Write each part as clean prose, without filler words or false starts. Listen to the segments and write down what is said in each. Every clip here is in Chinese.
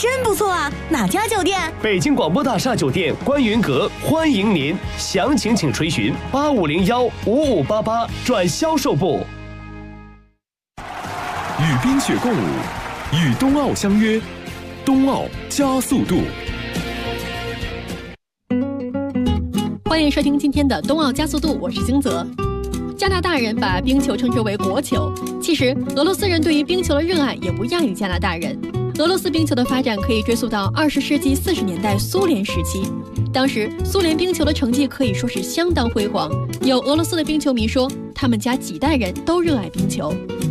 真不错啊！哪家酒店？ 北京广播大厦酒店观云阁，欢迎您。详情请垂询85015588转销售部。 与冰雪共舞，与冬奥相约，冬奥加速度。 欢迎收听今天的冬奥加速度，我是金泽。加拿大人把冰球称之为国球，其实俄罗斯人对于冰球的热爱也不亚于加拿大人。俄罗斯冰球的发展可以追溯到20世纪40年代苏联时期，当时苏联冰球的成绩可以说是相当辉煌。有俄罗斯的冰球迷说，他们家几代人都热爱冰球。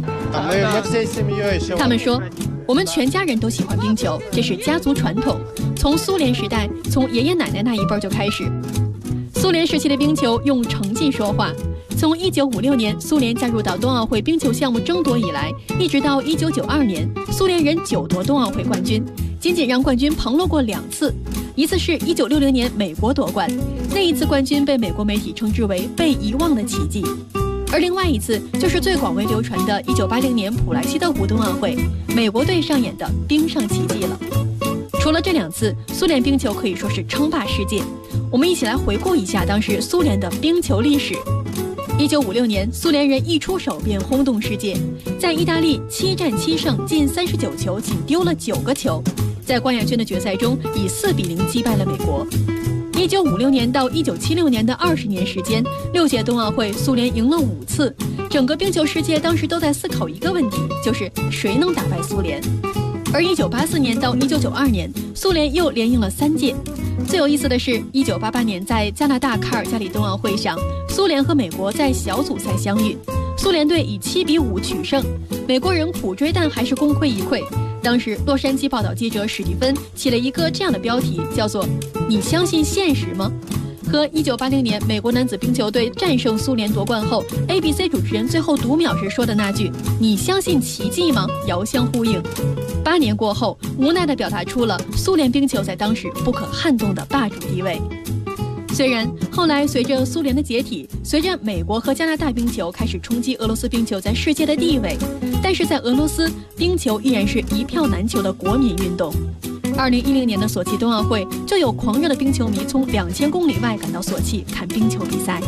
他们说，我们全家人都喜欢冰球，这是家族传统，从苏联时代，从爷爷奶奶那一辈就开始。苏联时期的冰球用成绩说话，从1956年苏联加入到冬奥会冰球项目争夺以来，一直到1992年，苏联人9夺冬奥会冠军，仅仅让冠军旁落过2次，一次是1960年美国夺冠，那一次冠军被美国媒体称之为被遗忘的奇迹。而另外一次就是最广为流传的1980年普莱希特湖冬奥会，美国队上演的冰上奇迹了。除了这2次，苏联冰球可以说是称霸世界。我们一起来回顾一下当时苏联的冰球历史。1956年，苏联人一出手便轰动世界，在意大利7战7胜，进39球，仅丢了9个球，在冠亚军的决赛中以4比0击败了美国。1956年到1976年的20年时间，6届冬奥会苏联赢了5次，整个冰球世界当时都在思考一个问题，就是谁能打败苏联。而1984年到1992年，苏联又连赢了3届。最有意思的是，1988年在加拿大卡尔加里冬奥会上，苏联和美国在小组赛相遇，苏联队以7比5取胜，美国人苦追但还是功亏一篑。当时洛杉矶报道记者史蒂芬起了一个这样的标题，叫做“你相信现实吗？”和1980年美国男子冰球队战胜苏联夺冠后 ABC 主持人最后读秒时说的那句“你相信奇迹吗”遥相呼应。8年过后，无奈地表达出了苏联冰球在当时不可撼动的霸主地位。虽然后来随着苏联的解体，随着美国和加拿大冰球开始冲击俄罗斯冰球在世界的地位，但是在俄罗斯，冰球依然是一票难求的国民运动。2010年的索契冬奥会，就有狂热的冰球迷从2000公里外赶到索契看冰球比赛。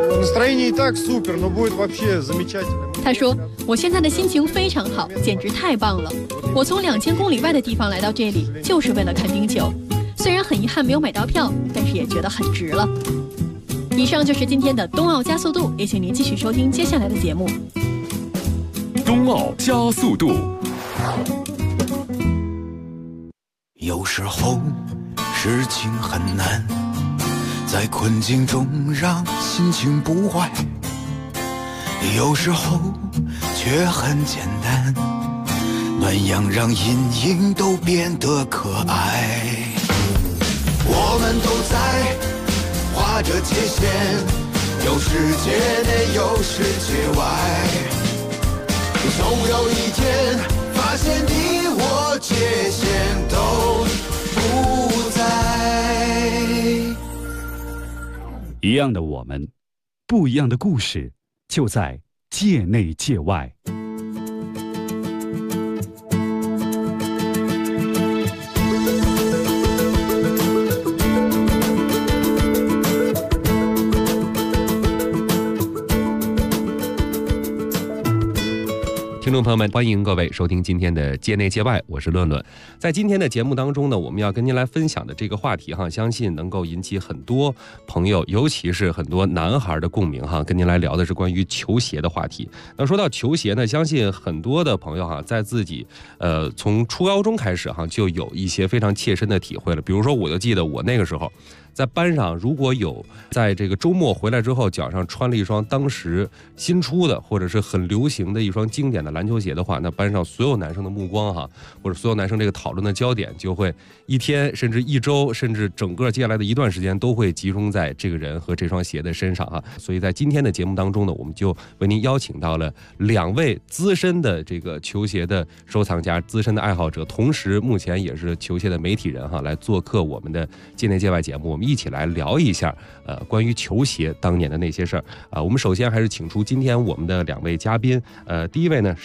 他说：“我现在的心情非常好，简直太棒了！我从2000公里外的地方来到这里，就是为了看冰球。虽然很遗憾没有买到票，但是也觉得很值了。”以上就是今天的冬奥加速度，也请您继续收听接下来的节目。 冬奥加速度。 有时候事情很难，在困境中让心情不坏，有时候却很简单，暖阳让阴影都变得可爱。我们都在画着界限，有世界内有世界外，总有一天发现你我界限都不在。 一样的我们，不一样的故事，就在界内界外。 听众朋友们，欢迎各位收听今天的界内界外，我是论论。在今天的节目当中呢，我们要跟您来分享的这个话题相信能够引起很多朋友，尤其是很多男孩的共鸣跟您来聊的是关于球鞋的话题。那说到球鞋呢，相信很多的朋友在自己从初高中开始就有一些非常切身的体会了。比如说，我就记得我那个时候在班上，如果有在这个周末回来之后脚上穿了一双当时新出的或者是很流行的一双经典的篮球鞋的话，那班上所有男生的目光或者所有男生这个讨论的焦点就会一天甚至一周甚至整个接下来的一段时间都会集中在这个人和这双鞋的身上所以在今天的节目当中呢，我们就为您邀请到了2位资深的这个球鞋的收藏家、资深的爱好者，同时目前也是球鞋的媒体人来做客我们的界内界外节目。我们一起来聊一下关于球鞋当年的那些事儿我们首先还是请出今天我们的2位嘉宾第一位呢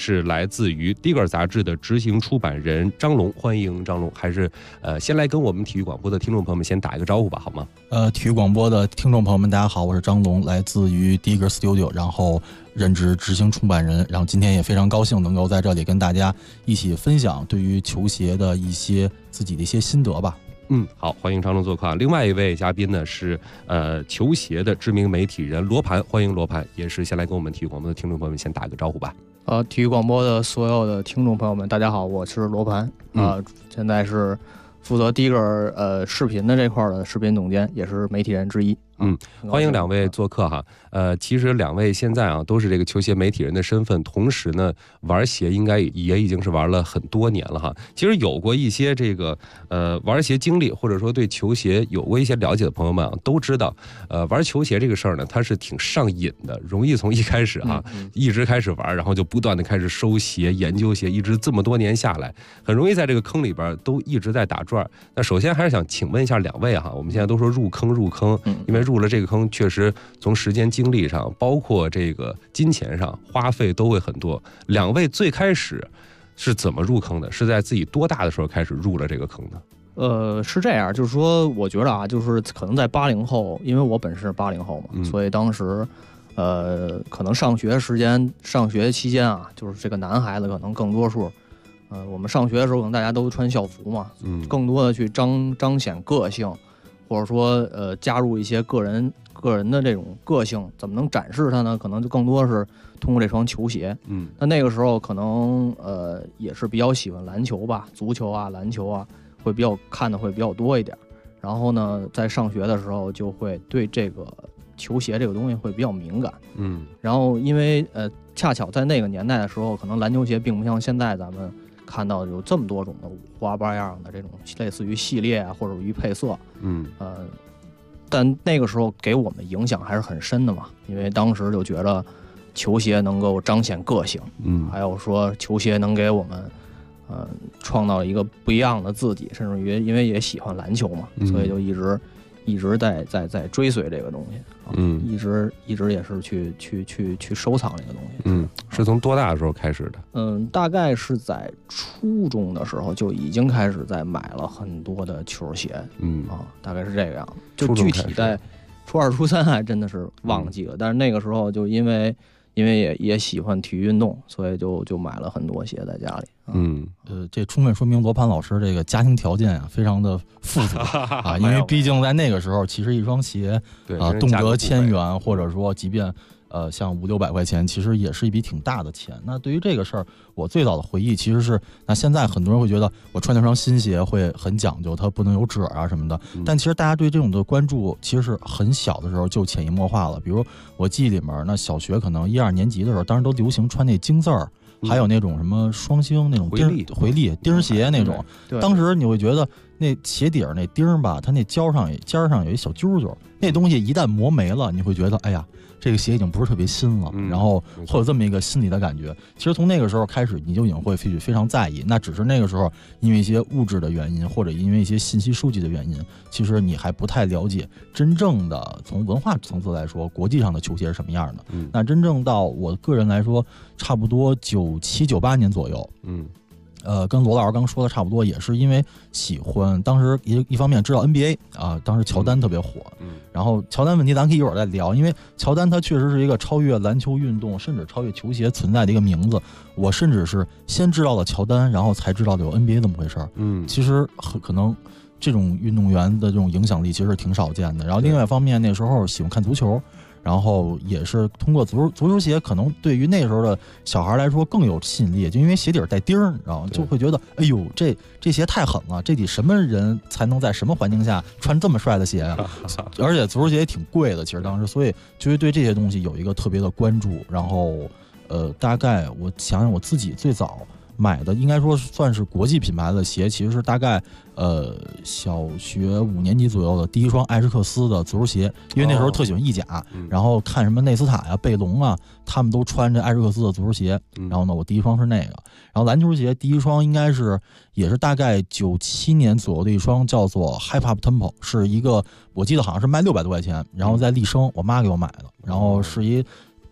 是来自于《Digger》杂志的执行出版人张龙，欢迎张龙。还是先来跟我们体育广播的听众朋友们先打一个招呼吧，好吗？ 体育广播的听众朋友们，大家好，我是张龙，来自于 Digger Studio， 然后任职执行出版人，然后今天也非常高兴能够在这里跟大家一起分享对于球鞋的一些自己的一些心得吧。 好，欢迎张龙做客。另外一位嘉宾呢是球鞋的知名媒体人罗盘，欢迎罗盘，也是先来跟我们体育广播的听众朋友们先打个招呼吧。 体育广播的所有的听众朋友们，大家好，我是罗盘，现在是负责Digger视频的这块的视频总监，也是媒体人之一。 欢迎两位做客哈。其实两位现在都是这个球鞋媒体人的身份，同时呢玩鞋应该也已经是玩了很多年了哈。其实有过一些这个玩鞋经历，或者说对球鞋有过一些了解的朋友们都知道，玩球鞋这个事儿呢，它是挺上瘾的，容易从一开始一直开始玩，然后就不断的开始收鞋、研究鞋，一直这么多年下来，很容易在这个坑里边都一直在打转。那首先还是想请问一下两位哈，我们现在都说入坑，因为入了这个坑，确实从时间精力上，包括这个金钱上花费都会很多。两位最开始是怎么入坑的？是在自己多大的时候开始入了这个坑的？ 是这样，就是说，我觉得就是可能在80后，因为我本身是80后嘛，所以当时，可能上学期间就是这个男孩子可能更多数，我们上学的时候可能大家都穿校服嘛，更多的去彰显个性。或者说加入一些个人的这种个性，怎么能展示它呢？可能就更多是通过这双球鞋。那个时候可能也是比较喜欢篮球吧，足球篮球会比较看的会比较多一点。然后呢，在上学的时候就会对这个球鞋这个东西会比较敏感。然后因为恰巧在那个年代的时候，可能篮球鞋并不像现在咱们看到有这么多种的五花八样的这种类似于系列或者于配色，但那个时候给我们影响还是很深的嘛，因为当时就觉得球鞋能够彰显个性，还有说球鞋能给我们创造一个不一样的自己，甚至于因为也喜欢篮球嘛，所以就一直在追随这个东西，一直也是去收藏这个东西。 是从多大的时候开始的？ 大概是在初中的时候就已经开始在买了很多的球鞋，大概是这个样子。就具体在初2、初3还真的是忘记了，但是那个时候就因为也喜欢体育运动，所以就买了很多鞋在家里。 这充分说明罗盘老师这个家庭条件非常的富足因为毕竟在那个时候，其实一双鞋动辄1000元，或者说即便像500-600块钱，其实也是一笔挺大的钱。那对于这个事儿，我最早的回忆其实是，那现在很多人会觉得我穿那双新鞋会很讲究，它不能有褶什么的。但其实大家对这种的关注，其实是很小的时候就潜移默化了。比如我记忆里面，那小学可能1、2年级的时候，当时都流行穿那金字儿。还有那种什么双星那种回力钉鞋那种，当时你会觉得那鞋底儿那钉吧，它那尖上有一小揪揪，那东西一旦磨没了，你会觉得哎呀，这个鞋已经不是特别新了，然后会有这么一个心理的感觉。其实从那个时候开始，你就已经会非常在意。那只是那个时候因为一些物质的原因，或者因为一些信息收集的原因，其实你还不太了解真正的从文化层次来说，国际上的球鞋是什么样的。那真正到我个人来说，差不多97、98年左右，跟罗老师刚说的差不多，也是因为喜欢，当时一方面知道 NBA 当时乔丹特别火，然后乔丹问题咱可以一会儿再聊，因为乔丹他确实是一个超越篮球运动，甚至超越球鞋存在的一个名字。我甚至是先知道了乔丹，然后才知道有 NBA 这么回事儿。其实可能这种运动员的这种影响力其实是挺少见的。然后另外一方面，那时候喜欢看足球。然后也是通过足球鞋，可能对于那时候的小孩来说更有吸引力，就因为鞋底带钉儿，然后就会觉得，哎呦，这鞋太狠了，这得什么人才能在什么环境下穿这么帅的鞋啊？而且足球鞋也挺贵的，其实当时，所以就会对这些东西有一个特别的关注。然后，大概我想想，我自己最早买的应该说算是国际品牌的鞋，其实是大概小学5年级左右的第一双艾什克斯的足球鞋，因为那时候特喜欢意甲，然后看什么内斯塔呀、贝隆啊，他们都穿着艾什克斯的足球鞋，然后呢，我第一双是那个，然后篮球鞋第一双应该是也是大概97年左右的一双，叫做 Hip Hop Tempo， 是一个我记得好像是卖600多块钱，然后在立生我妈给我买的，然后是一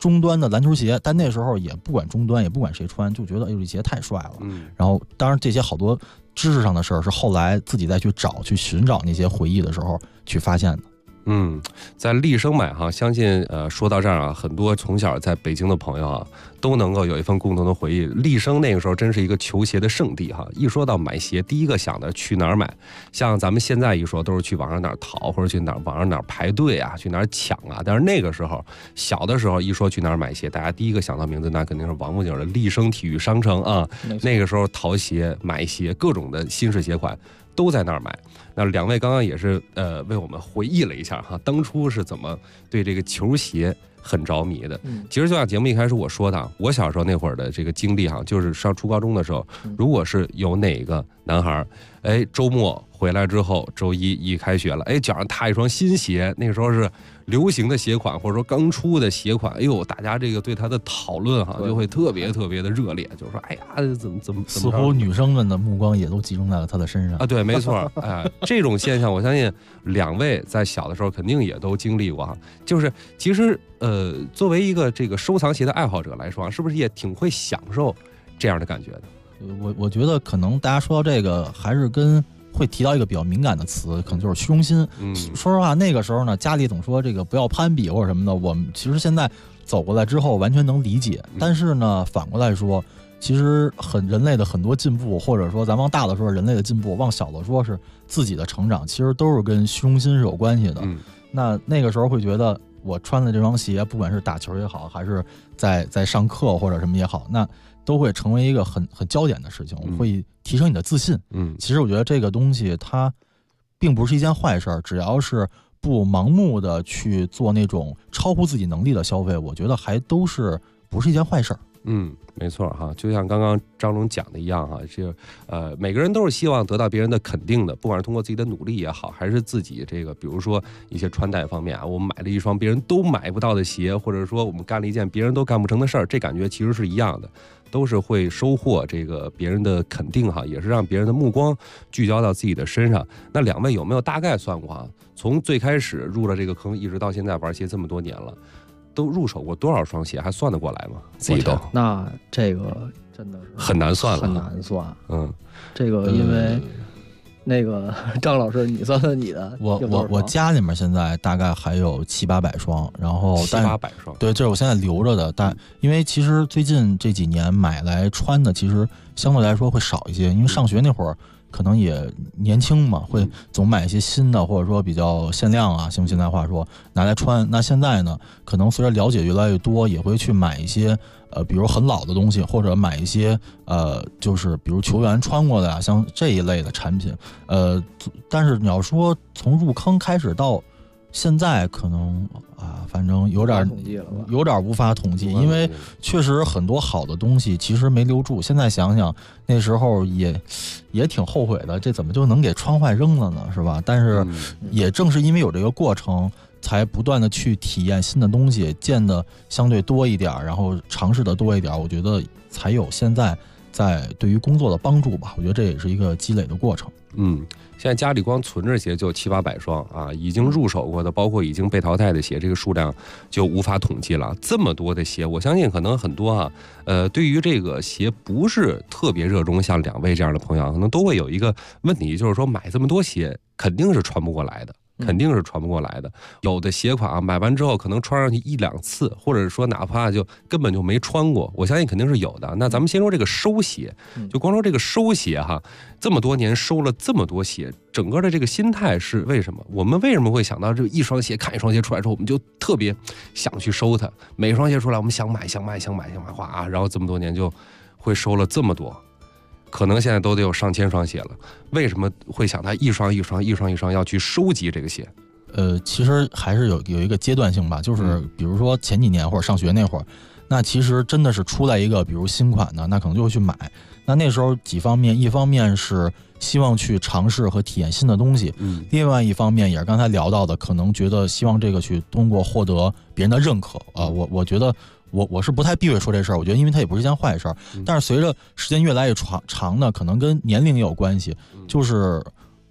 中端的篮球鞋，但那时候也不管中端，也不管谁穿，就觉得哎呦这鞋太帅了。然后当然这些好多知识上的事儿是后来自己再去寻找那些回忆的时候去发现的。 在立生买哈，相信说到这儿啊，很多从小在北京的朋友啊，都能够有一份共同的回忆。立生那个时候真是一个球鞋的圣地哈，一说到买鞋，第一个想的去哪儿买？像咱们现在一说，都是去网上哪儿淘，或者去网上哪儿排队啊，去哪儿抢啊。但是那个时候，小的时候一说去哪儿买鞋，大家第一个想到名字那肯定是王府井的立生体育商城啊。那个时候淘鞋、买鞋，各种的新式鞋款都在那儿买。那两位刚刚也是为我们回忆了一下哈，当初是怎么对这个球鞋很着迷的。其实就像节目一开始我说的，我小时候那会儿的这个经历哈，就是上初高中的时候，如果是有哪个男孩周末回来之后，周一开学了，脚上踏一双新鞋，那个时候是流行的鞋款或者说刚出的鞋款，大家这个对他的讨论哈就会特别特别的热烈，就是说怎么似乎女生们的目光也都集中在了他的身上啊。对，没错，这种现象我相信两位在小的时候肯定也都经历过哈。就是其实作为一个这个收藏鞋的爱好者来说，是不是也挺会享受这样的感觉的？ 我觉得可能大家说到这个还是会提到一个比较敏感的词，可能就是虚荣心。说实话，那个时候呢，家里总说这个不要攀比或者什么的，我们其实现在走过来之后完全能理解。但是呢，反过来说，其实人类的很多进步，或者说咱往大了说人类的进步，往小了说是自己的成长，其实都是跟虚荣心是有关系的。那个时候会觉得我穿的这双鞋，不管是打球也好，还是在上课或者什么也好，那都会成为一个很焦点的事情，会提升你的自信。其实我觉得这个东西它并不是一件坏事，只要是不盲目的去做那种超乎自己能力的消费，我觉得还都是不是一件坏事。 没错哈，就像刚刚张总讲的一样哈，每个人都是希望得到别人的肯定的，不管是通过自己的努力也好，还是自己这个，比如说一些穿戴方面啊，我们买了一双别人都买不到的鞋，或者说我们干了一件别人都干不成的事儿，这感觉其实是一样的，都是会收获这个别人的肯定哈，也是让别人的目光聚焦到自己的身上。那两位有没有大概算过啊？从最开始入了这个坑，一直到现在玩鞋这么多年了，都入手过多少双鞋，还算得过来吗？自己都那这个真的是很难算了， 很难算。这个因为那个张老师，你算算你的。 我家里面现在大概还有700-800双，然后 700-800双， 对，这是我现在留着的。但因为其实最近这几年买来穿的，其实相对来说会少一些，因为上学那会儿可能也年轻嘛，会总买一些新的，或者说比较限量啊，用现在话说拿来穿。那现在呢，可能随着了解越来越多，也会去买一些比如很老的东西，或者买一些就是比如球员穿过的啊，像这一类的产品。但是你要说从入坑开始到现在，可能反正有点无法统计，因为确实很多好的东西其实没留住。现在想想那时候也挺后悔的，这怎么就能给穿坏扔了呢，是吧？但是也正是因为有这个过程，才不断的去体验新的东西，见的相对多一点，然后尝试的多一点，我觉得才有现在在对于工作的帮助吧。我觉得这也是一个积累的过程。 现在家里光存着鞋就700-800双啊，已经入手过的，包括已经被淘汰的鞋，这个数量就无法统计了。这么多的鞋，我相信可能很多对于这个鞋不是特别热衷，像两位这样的朋友，可能都会有一个问题，就是说买这么多鞋肯定是穿不过来的。有的鞋款买完之后可能穿上去1-2次，或者说哪怕就根本就没穿过，我相信肯定是有的。那咱们先说这个收鞋，就光说这个收鞋哈，这么多年收了这么多鞋，整个的这个心态是为什么？我们为什么会想到这一双鞋，看一双鞋出来之后，我们就特别想去收它？每双鞋出来，我们想买，哗，然后这么多年就会收了这么多。可能现在都得有上千双鞋了，为什么会想他一双要去收集这个鞋？ 其实还是有一个阶段性吧，就是比如说前几年或者上学那会儿，那其实真的是出来一个比如新款的，那可能就会去买。那时候几方面，一方面是希望去尝试和体验新的东西，另外一方面也是刚才聊到的，可能觉得希望这个去通过获得别人的认可我觉得我是不太避讳说这事儿，我觉得因为它也不是一件坏事儿，但是随着时间越来越长呢，可能跟年龄也有关系，就是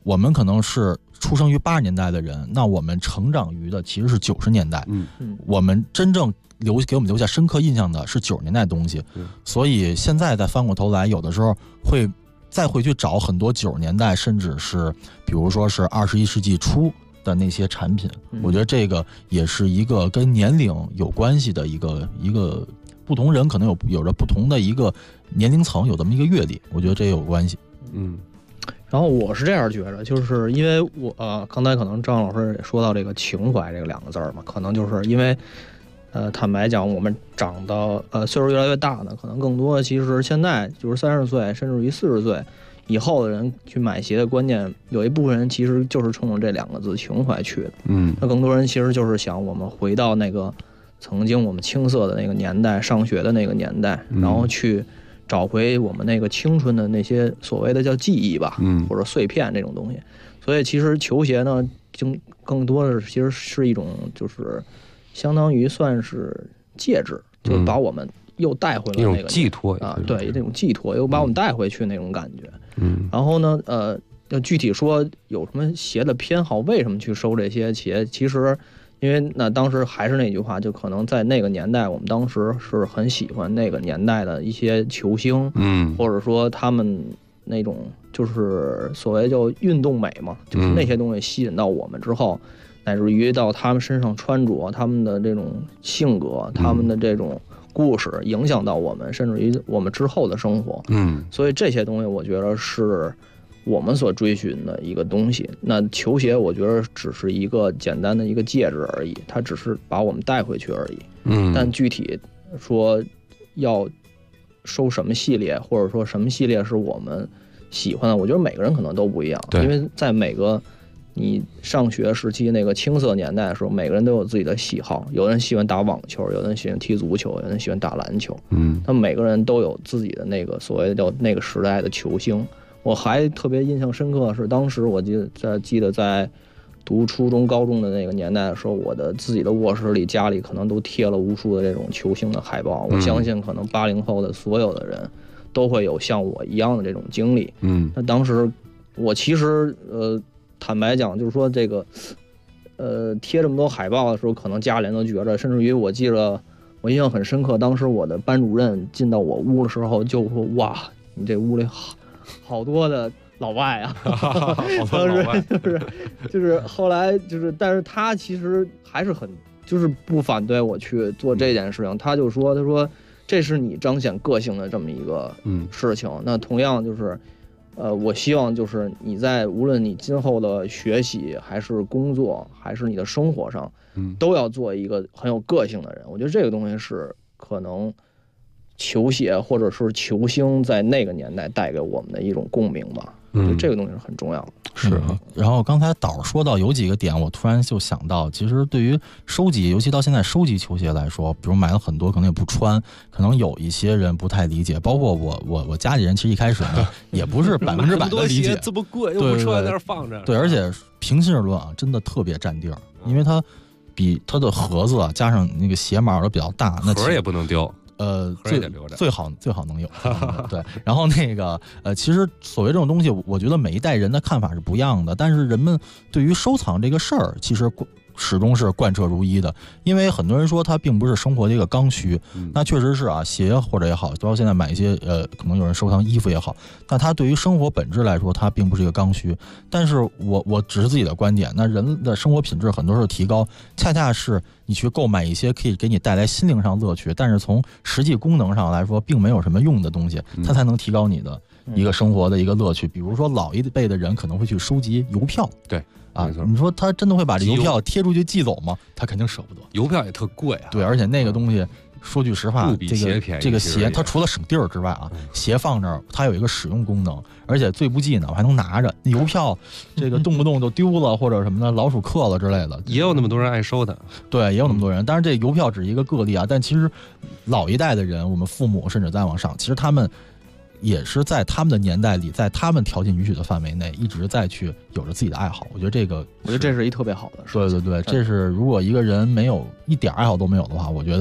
我们可能是出生于80年代的人，那我们成长于的其实是90年代。我们真正给我们留下深刻印象的是90年代的东西。所以现在再翻过头来，有的时候会去找很多90年代，甚至是比如说是21世纪初的那些产品。我觉得这个也是一个跟年龄有关系的一个不同人可能有着不同的一个年龄层，有这么一个阅历，我觉得这也有关系。 然后我是这样觉得，就是因为我刚才可能张老师也说到这个情怀这个2个字嘛，可能就是因为坦白讲，我们长到岁数越来越大呢，可能更多的其实现在就是30岁甚至于40岁以后的人去买鞋的观念，有一部分人其实就是冲着这2个字情怀去的。那更多人其实就是想我们回到那个曾经我们青涩的那个年代，上学的那个年代，然后去找回我们那个青春的那些所谓的叫记忆吧，或者碎片这种东西。所以其实球鞋呢，更多的其实是一种就是相当于算是介质，就把我们又带回了那个一种寄托啊，对，这种寄托又把我们带回去那种感觉。然后呢，要具体说有什么鞋的偏好，为什么去收这些鞋，其实。因为那当时还是那句话，就可能在那个年代，我们当时是很喜欢那个年代的一些球星，或者说他们那种就是所谓叫运动美嘛，就是那些东西吸引到我们之后，乃至于到他们身上穿着，他们的这种性格，他们的这种故事，影响到我们，甚至于我们之后的生活。所以这些东西我觉得是我们所追寻的一个东西。那球鞋我觉得只是一个简单的一个介质而已，它只是把我们带回去而已。但具体说要收什么系列，或者说什么系列是我们喜欢的，我觉得每个人可能都不一样。因为在每个你上学时期那个青涩年代的时候，每个人都有自己的喜好，有人喜欢打网球，有人喜欢踢足球，有人喜欢打篮球。那每个人都有自己的那个所谓的叫那个时代的球星。我还特别印象深刻是当时我记得在读初中高中的那个年代的时候，我的自己的卧室里家里可能都贴了无数的这种球星的海报。我相信可能80后的所有的人都会有像我一样的这种经历。那当时我其实坦白讲，就是说这个贴这么多海报的时候，可能家里人都觉着，甚至于我记得我印象很深刻，当时我的班主任进到我屋的时候就说：“哇，你这屋里好多的老外啊！”当时就是后来就是，但是他其实还是很就是不反对我去做这件事情。他就说：“他说这是你彰显个性的这么一个事情。那同样就是。”我希望就是你在无论你今后的学习还是工作还是你的生活上，都要做一个很有个性的人。我觉得这个东西是可能球鞋或者是球星在那个年代带给我们的一种共鸣吧。就这个东西是很重要的。 是。然后刚才导说到有几个点，我突然就想到，其实对于收集，尤其到现在收集球鞋来说，比如买了很多可能也不穿，可能有一些人不太理解，包括我家里人其实一开始呢也不是100%的理解， 这么贵又不穿在那儿放着。 对，而且平心而论啊，真的特别占地儿，因为它比它的盒子啊加上那个鞋码都比较大，那盒也不能丢。 最好能有。对，然后那个其实所谓这种东西，我觉得每一代人的看法是不一样的，但是人们对于收藏这个事儿，其实始终是贯彻如一的。因为很多人说它并不是生活的一个刚需，那确实是啊，鞋或者也好，包括现在买一些可能有人收藏衣服也好，那它对于生活本质来说，它并不是一个刚需。但是我只是自己的观点，那人的生活品质很多时候提高，恰恰是你去购买一些可以给你带来心灵上乐趣，但是从实际功能上来说并没有什么用的东西，它才能提高你的一个生活的一个乐趣。比如说老一辈的人可能会去收集邮票， 对啊，你说他真的会把这邮票贴出去寄走吗？他肯定舍不得。 邮票也特贵啊。 对，而且那个东西说句实话，这个鞋它除了省地儿之外啊，鞋放这儿它有一个使用功能，而且最不济呢我还能拿着。邮票这个动不动就丢了或者什么的，老鼠刻了之类的， 也有那么多人爱收的。 对，也有那么多人。但是这邮票只是一个个例啊，但其实老一代的人，我们父母甚至再往上，其实他们也是在他们的年代里，在他们条件允许的范围内，一直在去有着自己的爱好。我觉得这是一特别好的事。 对，这是如果一个人没有一点爱好都没有的话，我觉得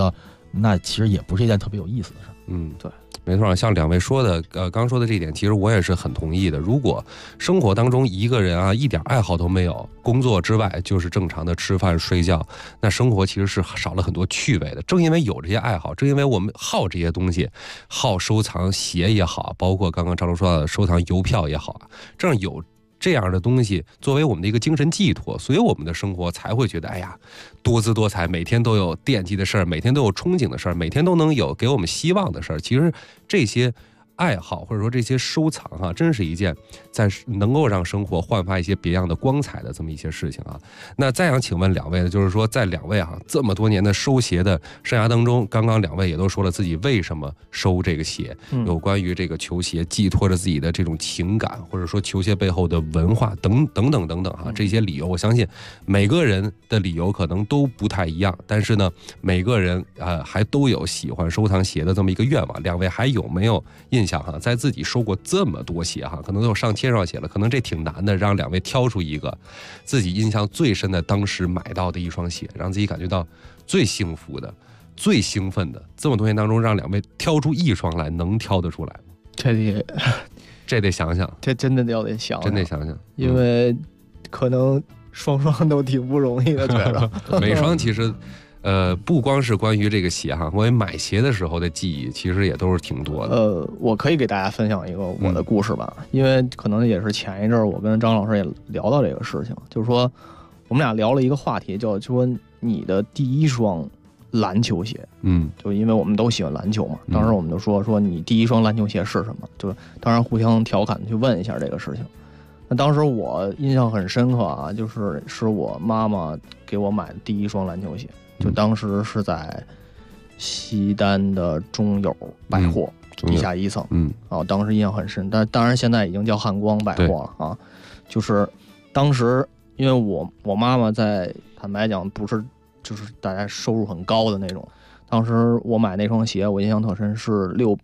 那其实也不是一件特别有意思的事。 对。 没错，像两位说的，刚说的这一点，其实我也是很同意的。如果生活当中一个人啊一点爱好都没有，工作之外就是正常的吃饭睡觉，那生活其实是少了很多趣味的。正因为有这些爱好，正因为我们好这些东西，好收藏鞋也好，包括刚刚张龙说的收藏邮票也好啊，正有这样的东西作为我们的一个精神寄托，所以我们的生活才会觉得哎呀多姿多彩，每天都有惦记的事儿，每天都有憧憬的事儿，每天都能有给我们希望的事儿。其实这些爱好或者说这些收藏啊，真是一件在能够让生活焕发一些别样的光彩的这么一些事情啊。那再想请问两位呢，就是说在两位这么多年的收鞋的生涯当中，刚刚两位也都说了自己为什么收这个鞋，有关于这个球鞋寄托着自己的这种情感，或者说球鞋背后的文化等等这些理由，我相信每个人的理由可能都不太一样，但是呢，每个人还都有喜欢收藏鞋的这么一个愿望。两位还有没有印象在自己收过这么多鞋可能都有上千双鞋了，可能这挺难的，让两位挑出一个自己印象最深的当时买到的一双鞋，让自己感觉到最幸福的最兴奋的，这么多年当中让两位挑出一双来，能挑得出来吗？这得想想， 这真的得想， 真得想想， 因为可能双都挺不容易的，觉得每双其实不光是关于这个鞋关于买鞋的时候的记忆其实也都是挺多的。 我可以给大家分享一个我的故事吧，因为可能也是前一阵我跟张老师也聊到这个事情，就是说我们俩聊了一个话题，就说你的第一双篮球鞋，就因为我们都喜欢篮球嘛，当时我们就说你第一双篮球鞋是什么，就当然互相调侃去问一下这个事情。那当时我印象很深刻是我妈妈给我买的第一双篮球鞋，就当时是在西单的中友百货地下一层，当时印象很深，但当然现在已经叫汉光百货了啊。就是当时因为我妈妈在坦白讲不是就是大家收入很高的那种，当时我买那双鞋我印象特深是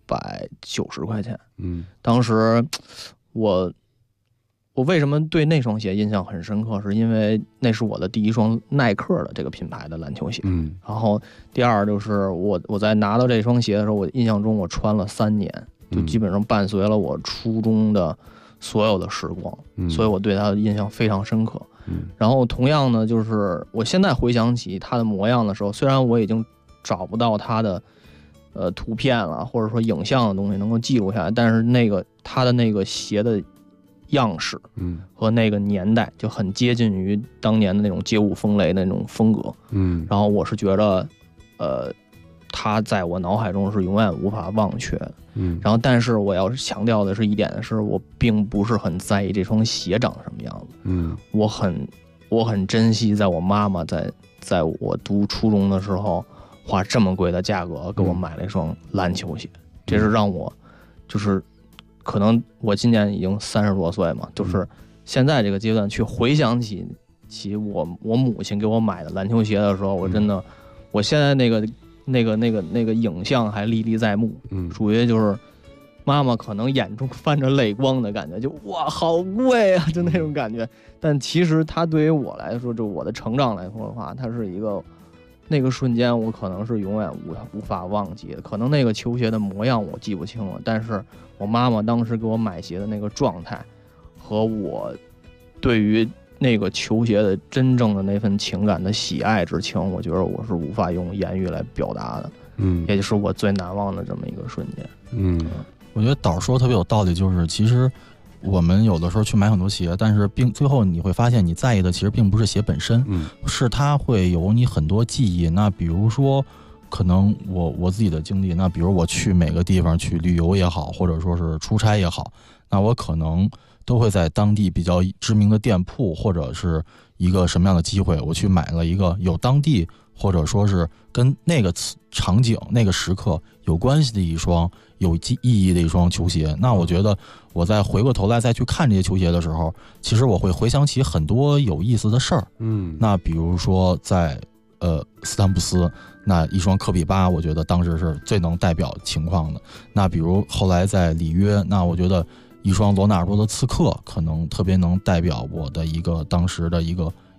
690块钱，当时我为什么对那双鞋印象很深刻，是因为那是我的第一双耐克的这个品牌的篮球鞋，然后第二就是我在拿到这双鞋的时候，我印象中我穿了3年，就基本上伴随了我初中的所有的时光，所以我对它的印象非常深刻。然后同样呢，就是我现在回想起它的模样的时候，虽然我已经找不到它的图片了，或者说影像的东西能够记录下来，但是它的那个鞋的样式和那个年代就很接近于当年的那种街舞风雷的那种风格，然后我是觉得它在我脑海中是永远无法忘却的，然后但是我要强调的是一点是，我并不是很在意这双鞋长什么样子，我很珍惜在我妈妈在我读初中的时候花这么贵的价格给我买了一双篮球鞋，这是让我就是可能我今年已经30多岁嘛，就是现在这个阶段去回想起我母亲给我买的篮球鞋的时候，我真的我现在那个影像还历历在目，属于就是妈妈可能眼中泛着泪光的感觉，就哇好贵啊，就那种感觉。但其实它对于我来说，就我的成长来说的话，它是一个那个瞬间我可能是永远无法忘记的。可能那个球鞋的模样我记不清了，但是我妈妈当时给我买鞋的那个状态和我对于那个球鞋的真正的那份情感的喜爱之情，我觉得我是无法用言语来表达的，也就是我最难忘的这么一个瞬间。 我觉得导说特别有道理，就是其实我们有的时候去买很多鞋，但是最后你会发现你在意的其实并不是鞋本身，是它会有你很多记忆。那比如说可能我自己的经历，那比如我去每个地方去旅游也好，或者说是出差也好，那我可能都会在当地比较知名的店铺，或者是一个什么样的机会，我去买了一个有当地或者说是跟那个场景那个时刻有关系的一双有意义的一双球鞋。那我觉得我再回过头来再去看这些球鞋的时候，其实我会回想起很多有意思的事儿。那比如说在斯坦布斯那一双科比8，我觉得当时是最能代表情况的。那比如后来在里约，那我觉得一双罗纳尔多的刺客可能特别能代表我的一个当时的一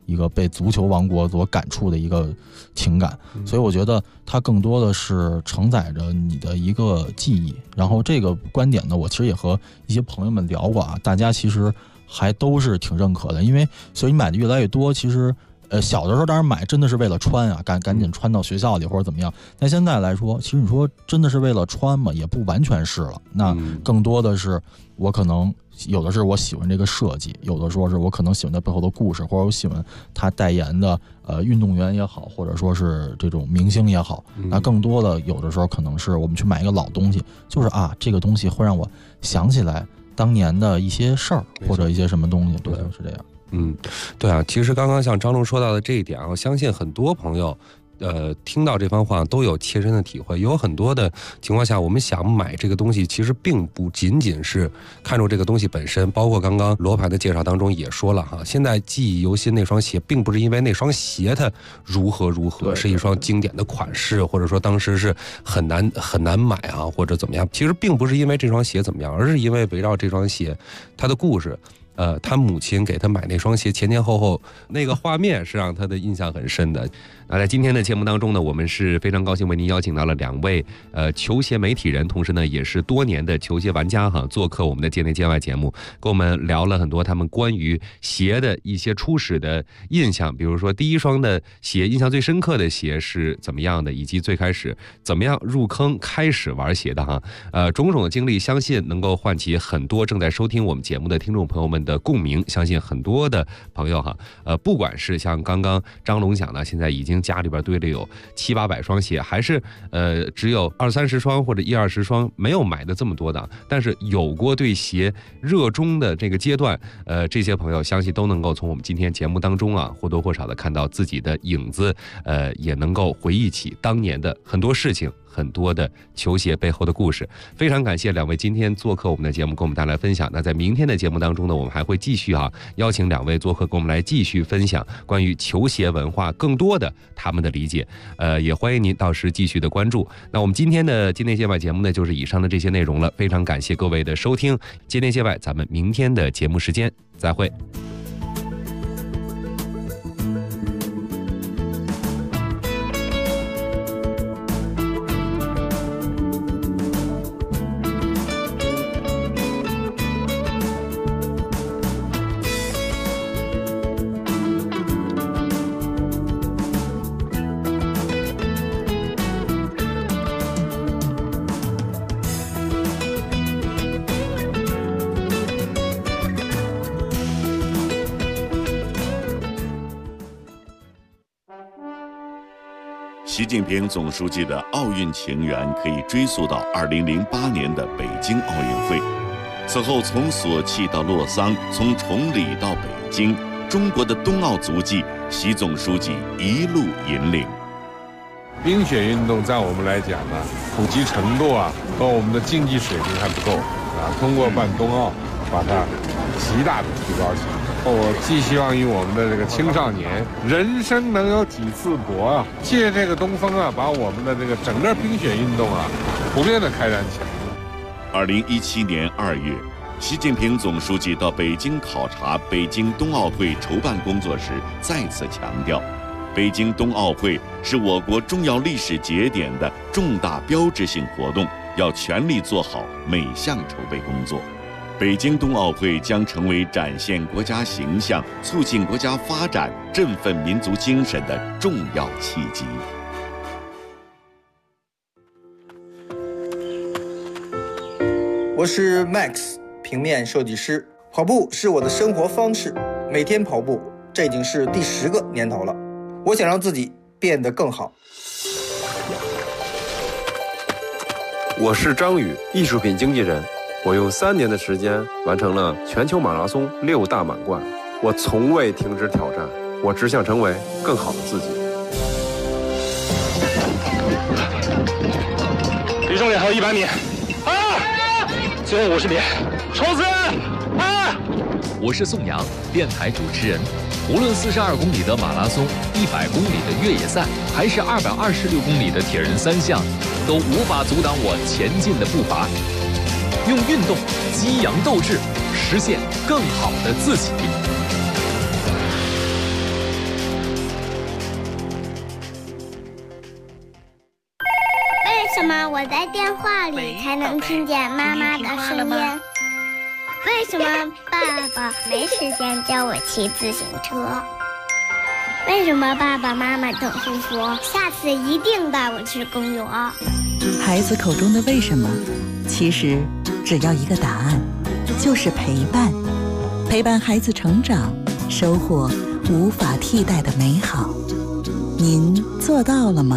一个被足球王国所感触的一个情感，所以我觉得它更多的是承载着你的一个记忆。然后这个观点呢，我其实也和一些朋友们聊过啊，大家其实还都是挺认可的，因为随着你买的越来越多，其实小的时候当然买真的是为了穿啊，赶紧穿到学校里或者怎么样。但现在来说，其实你说真的是为了穿嘛，也不完全是了。那更多的是我可能有的是我喜欢这个设计，有的说是我可能喜欢它背后的故事，或者我喜欢他代言的运动员也好，或者说是这种明星也好。那更多的有的时候可能是我们去买一个老东西，就是啊这个东西会让我想起来当年的一些事儿或者一些什么东西。对，是这样。 对啊，其实刚刚像张璐说到的这一点啊，我相信很多朋友听到这番话都有切身的体会。有很多的情况下，我们想买这个东西，其实并不仅仅是看重这个东西本身，包括刚刚罗盘的介绍当中也说了哈，现在记忆犹新那双鞋，并不是因为那双鞋它如何，是一双经典的款式，或者说当时是很难买啊，或者怎么样。其实并不是因为这双鞋怎么样，而是因为围绕这双鞋它的故事。他母亲给他买那双鞋前后那个画面是让他的印象很深的。在今天的节目当中呢，我们是非常高兴为您邀请到了2位球鞋媒体人，同时呢也是多年的球鞋玩家哈，做客我们的界内界外节目，跟我们聊了很多他们关于鞋的一些初始的印象，比如说第一双的鞋印象最深刻的鞋是怎么样的，以及最开始怎么样入坑开始玩鞋的哈。种种的经历，相信能够唤起很多正在收听我们节目的听众朋友们的共鸣。相信很多的朋友哈，不管是像刚刚张龙讲的，现在已经家里边堆了有700-800双鞋，还是只有20-30双或者10-20双，没有买的这么多的，但是有过对鞋热衷的这个阶段，这些朋友相信都能够从我们今天节目当中啊，或多或少的看到自己的影子，也能够回忆起当年的很多事情，很多的球鞋背后的故事。非常感谢2位今天做客我们的节目，跟我们带来分享。那在明天的节目当中呢，我们还会继续邀请2位做客，跟我们来继续分享关于球鞋文化更多的他们的理解。也欢迎您到时继续的关注。那我们今天的界内界外节目呢，就是以上的这些内容了。非常感谢各位的收听，界内界外，咱们明天的节目时间再会。 习近平总书记的奥运情缘可以追溯到2008年的北京奥运会。此后，从索契到洛桑，从崇礼到北京，中国的冬奥足迹，习总书记一路引领。 冰雪运动在我们来讲呢，普及程度和我们的竞技水平还不够通过办冬奥，把它极大的提高起来。我寄希望于我们的这个青少年，人生能有几次搏借这个东风把我们的这个整个冰雪运动普遍的开展起来。 2017年2月，习近平总书记到北京考察北京冬奥会筹办工作时，再次强调，北京冬奥会是我国重要历史节点的重大标志性活动，要全力做好每项筹备工作。北京冬奥会将成为展现国家形象、促进国家发展、振奋民族精神的重要契机。 我是 Max， 平面设计师。跑步是我的生活方式，每天跑步，这已经是第10个年头了。我想让自己变得更好。 我是张宇，艺术品经纪人。我用3年的时间完成了全球马拉松6大满贯，我从未停止挑战，我只想成为更好的自己。 离终点还有100米，最后50米，冲刺！ 我是宋阳，电台主持人。无论42公里的马拉松、100公里的越野赛，还是226公里的铁人3项，都无法阻挡我前进的步伐。用运动激扬斗志，实现更好的自己。 我在电话里才能听见妈妈的声音？为什么爸爸没时间教我骑自行车？为什么爸爸妈妈总是说下次一定带我去公园？ 孩子口中的为什么，其实只要一个答案，就是陪伴。陪伴孩子成长，收获无法替代的美好。您做到了吗？